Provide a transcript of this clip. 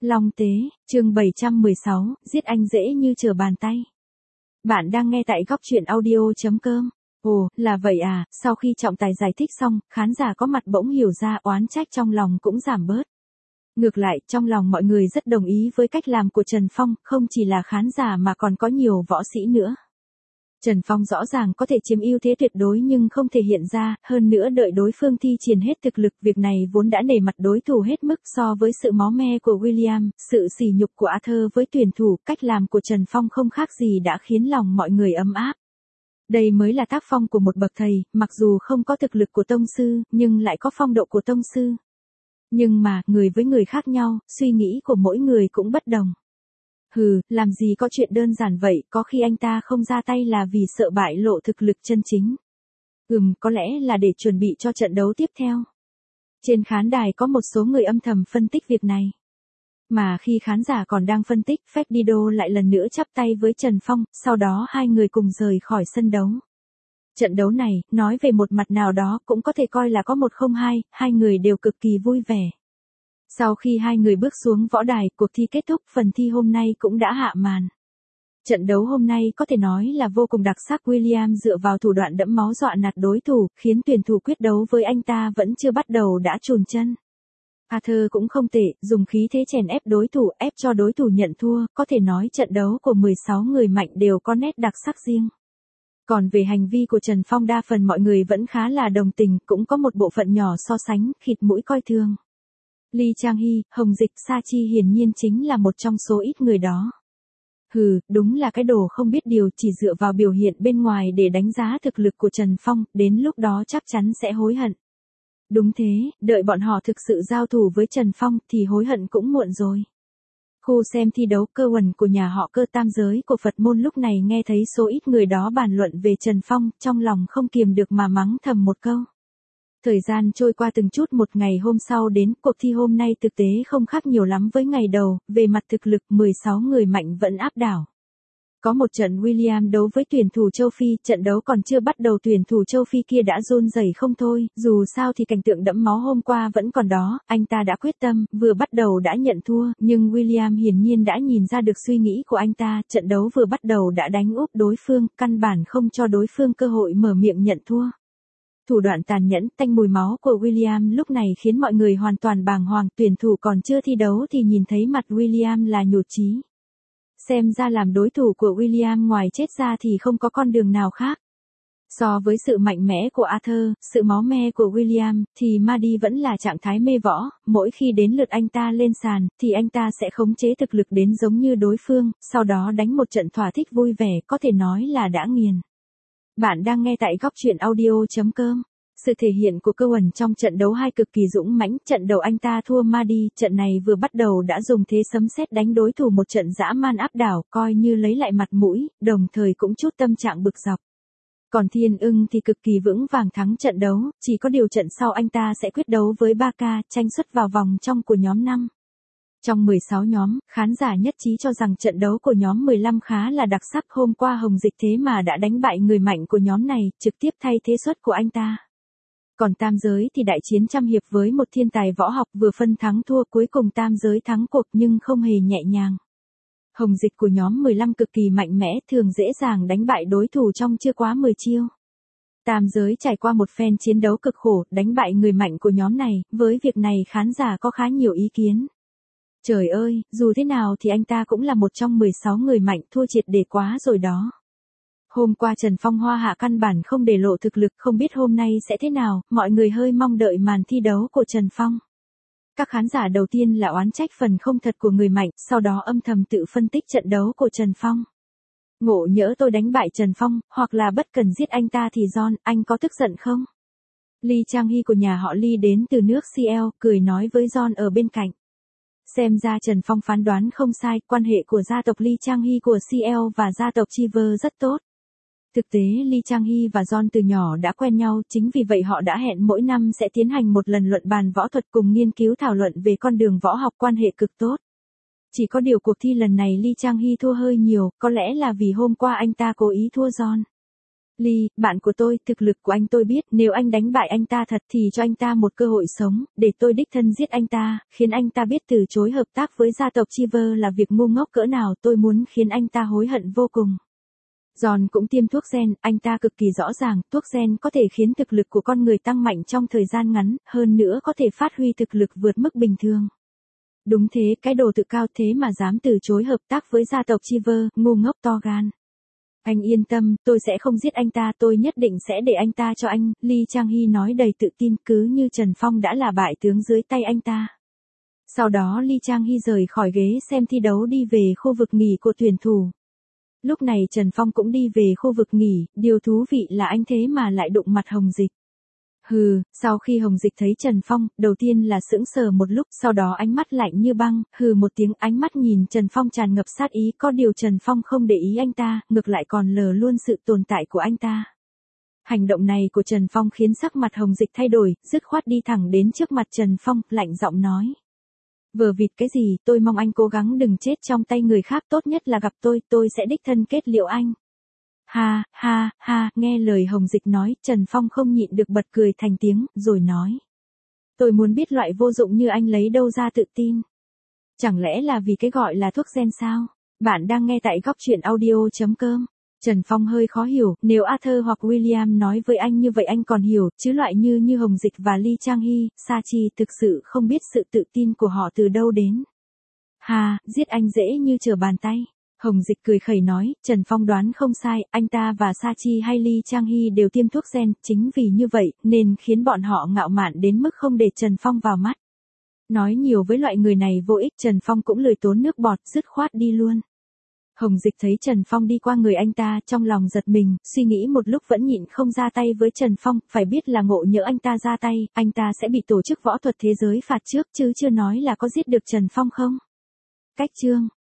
Long Tế, chương 716, giết anh dễ như trở bàn tay. Bạn đang nghe tại góc truyện audio.com. Ồ, là vậy à, sau khi trọng tài giải thích xong, khán giả có mặt bỗng hiểu ra oán trách trong lòng cũng giảm bớt. Ngược lại, trong lòng mọi người rất đồng ý với cách làm của Trần Phong, không chỉ là khán giả mà còn có nhiều võ sĩ nữa. Trần Phong rõ ràng có thể chiếm ưu thế tuyệt đối nhưng không thể hiện ra, hơn nữa đợi đối phương thi triển hết thực lực, việc này vốn đã nể mặt đối thủ hết mức. So với sự máu me của William, sự sỉ nhục của Arthur với tuyển thủ, cách làm của Trần Phong không khác gì đã khiến lòng mọi người ấm áp. Đây mới là tác phong của một bậc thầy, mặc dù không có thực lực của tông sư, nhưng lại có phong độ của tông sư. Nhưng mà, người với người khác nhau, suy nghĩ của mỗi người cũng bất đồng. Hừ, làm gì có chuyện đơn giản vậy, có khi anh ta không ra tay là vì sợ bại lộ thực lực chân chính. Có lẽ là để chuẩn bị cho trận đấu tiếp theo. Trên khán đài có một số người âm thầm phân tích việc này. Mà khi khán giả còn đang phân tích, Ferdinand lại lần nữa chắp tay với Trần Phong, sau đó hai người cùng rời khỏi sân đấu. Trận đấu này, nói về một mặt nào đó cũng có thể coi là có 1-0-2, hai người đều cực kỳ vui vẻ. Sau khi hai người bước xuống võ đài, cuộc thi kết thúc, phần thi hôm nay cũng đã hạ màn. Trận đấu hôm nay có thể nói là vô cùng đặc sắc. William dựa vào thủ đoạn đẫm máu dọa nạt đối thủ, khiến tuyển thủ quyết đấu với anh ta vẫn chưa bắt đầu đã chùn chân. Arthur cũng không tệ, dùng khí thế chèn ép đối thủ, ép cho đối thủ nhận thua, có thể nói trận đấu của 16 người mạnh đều có nét đặc sắc riêng. Còn về hành vi của Trần Phong, đa phần mọi người vẫn khá là đồng tình, cũng có một bộ phận nhỏ so sánh, khịt mũi coi thường. Lee Chang-hee, Hồng Dịch, Sa Chi hiển nhiên chính là một trong số ít người đó. Hừ, đúng là cái đồ không biết điều, chỉ dựa vào biểu hiện bên ngoài để đánh giá thực lực của Trần Phong, đến lúc đó chắc chắn sẽ hối hận. Đúng thế, đợi bọn họ thực sự giao thủ với Trần Phong thì hối hận cũng muộn rồi. Khu xem thi đấu Cơ Uẩn của nhà họ Cơ tam giới của Phật môn lúc này nghe thấy số ít người đó bàn luận về Trần Phong, trong lòng không kiềm được mà mắng thầm một câu. Thời gian trôi qua từng chút, một ngày hôm sau đến, cuộc thi hôm nay thực tế không khác nhiều lắm với ngày đầu, về mặt thực lực 16 người mạnh vẫn áp đảo. Có một trận William đấu với tuyển thủ châu Phi, trận đấu còn chưa bắt đầu tuyển thủ châu Phi kia đã run rẩy không thôi, dù sao thì cảnh tượng đẫm máu hôm qua vẫn còn đó, anh ta đã quyết tâm, vừa bắt đầu đã nhận thua, nhưng William hiển nhiên đã nhìn ra được suy nghĩ của anh ta, trận đấu vừa bắt đầu đã đánh úp đối phương, căn bản không cho đối phương cơ hội mở miệng nhận thua. Thủ đoạn tàn nhẫn, tanh mùi máu của William lúc này khiến mọi người hoàn toàn bàng hoàng, tuyển thủ còn chưa thi đấu thì nhìn thấy mặt William là nhụt chí. Xem ra làm đối thủ của William ngoài chết ra thì không có con đường nào khác. So với sự mạnh mẽ của Arthur, sự máu me của William, thì Maddy vẫn là trạng thái mê võ, mỗi khi đến lượt anh ta lên sàn, thì anh ta sẽ khống chế thực lực đến giống như đối phương, sau đó đánh một trận thỏa thích vui vẻ, có thể nói là đã nghiền. Bạn đang nghe tại góc truyện audio.com. Sự thể hiện của Cơ Uẩn trong trận đấu 2 cực kỳ dũng mãnh, trận đầu anh ta thua Maddy, trận này vừa bắt đầu đã dùng thế sấm sét đánh đối thủ một trận dã man áp đảo, coi như lấy lại mặt mũi, đồng thời cũng chút tâm trạng bực dọc. Còn Thiên Ưng thì cực kỳ vững vàng thắng trận đấu, chỉ có điều trận sau anh ta sẽ quyết đấu với Barca, tranh suất vào vòng trong của nhóm 5. Trong 16 nhóm, khán giả nhất trí cho rằng trận đấu của nhóm 15 khá là đặc sắc. Hôm qua Hồng Dịch thế mà đã đánh bại người mạnh của nhóm này, trực tiếp thay thế suất của anh ta. Còn tam giới thì đại chiến trăm hiệp với một thiên tài võ học, vừa phân thắng thua, cuối cùng tam giới thắng cuộc nhưng không hề nhẹ nhàng. Hồng Dịch của nhóm 15 cực kỳ mạnh mẽ, thường dễ dàng đánh bại đối thủ trong chưa quá 10 chiêu. Tam giới trải qua một phen chiến đấu cực khổ, đánh bại người mạnh của nhóm này, với việc này khán giả có khá nhiều ý kiến. Trời ơi, dù thế nào thì anh ta cũng là một trong 16 người mạnh, thua triệt để quá rồi đó. Hôm qua Trần Phong hoa hạ căn bản không để lộ thực lực, không biết hôm nay sẽ thế nào, mọi người hơi mong đợi màn thi đấu của Trần Phong. Các khán giả đầu tiên là oán trách phần không thật của người mạnh, sau đó âm thầm tự phân tích trận đấu của Trần Phong. Ngộ nhỡ tôi đánh bại Trần Phong, hoặc là bất cần giết anh ta thì John, anh có tức giận không? Lee Chang-hee của nhà họ Lee đến từ nước CL, cười nói với John ở bên cạnh. Xem ra Trần Phong phán đoán không sai, quan hệ của gia tộc Lee Chang-hee của CL và gia tộc Chiver rất tốt. Thực tế Lee Chang-hee và John từ nhỏ đã quen nhau, chính vì vậy họ đã hẹn mỗi năm sẽ tiến hành một lần luận bàn võ thuật cùng nghiên cứu thảo luận về con đường võ học, quan hệ cực tốt. Chỉ có điều cuộc thi lần này Lee Chang-hee thua hơi nhiều, có lẽ là vì hôm qua anh ta cố ý thua John. Ly, bạn của tôi, thực lực của anh tôi biết, nếu anh đánh bại anh ta thật thì cho anh ta một cơ hội sống, để tôi đích thân giết anh ta, khiến anh ta biết từ chối hợp tác với gia tộc Chiver là việc ngu ngốc cỡ nào, tôi muốn khiến anh ta hối hận vô cùng. John cũng tiêm thuốc gen, anh ta cực kỳ rõ ràng, thuốc gen có thể khiến thực lực của con người tăng mạnh trong thời gian ngắn, hơn nữa có thể phát huy thực lực vượt mức bình thường. Đúng thế, cái đồ tự cao thế mà dám từ chối hợp tác với gia tộc Chiver, ngu ngốc to gan. Anh yên tâm, tôi sẽ không giết anh ta, tôi nhất định sẽ để anh ta cho anh, Lee Chang-hee nói đầy tự tin, cứ như Trần Phong đã là bại tướng dưới tay anh ta. Sau đó Lee Chang-hee rời khỏi ghế xem thi đấu đi về khu vực nghỉ của tuyển thủ. Lúc này Trần Phong cũng đi về khu vực nghỉ, điều thú vị là anh thế mà lại đụng mặt Hồng Dịch. Sau khi Hồng Dịch thấy Trần Phong, đầu tiên là sững sờ một lúc, sau đó ánh mắt lạnh như băng, một tiếng, ánh mắt nhìn Trần Phong tràn ngập sát ý, có điều Trần Phong không để ý anh ta, ngược lại còn lờ luôn sự tồn tại của anh ta. Hành động này của Trần Phong khiến sắc mặt Hồng Dịch thay đổi, dứt khoát đi thẳng đến trước mặt Trần Phong, lạnh giọng nói. Vờ vịt cái gì, tôi mong anh cố gắng đừng chết trong tay người khác, tốt nhất là gặp tôi sẽ đích thân kết liễu anh. Ha, nghe lời Hồng Dịch nói, Trần Phong không nhịn được bật cười thành tiếng, rồi nói. Tôi muốn biết loại vô dụng như anh lấy đâu ra tự tin. Chẳng lẽ là vì cái gọi là thuốc gen sao? Bạn đang nghe tại góc truyện audio.com. Trần Phong hơi khó hiểu, nếu Arthur hoặc William nói với anh như vậy anh còn hiểu, chứ loại như Hồng Dịch và Lee Chang-hee, Sachi thực sự không biết sự tự tin của họ từ đâu đến. Giết anh dễ như trở bàn tay. Hồng Dịch cười khẩy nói, Trần Phong đoán không sai, anh ta và Sachi hay Lee Chang-hee đều tiêm thuốc gen, chính vì như vậy, nên khiến bọn họ ngạo mạn đến mức không để Trần Phong vào mắt. Nói nhiều với loại người này vô ích, Trần Phong cũng lười tốn nước bọt, dứt khoát đi luôn. Hồng Dịch thấy Trần Phong đi qua người anh ta, trong lòng giật mình, suy nghĩ một lúc vẫn nhịn không ra tay với Trần Phong, phải biết là ngộ nhỡ anh ta ra tay, anh ta sẽ bị tổ chức võ thuật thế giới phạt trước chứ chưa nói là có giết được Trần Phong không. Cách chương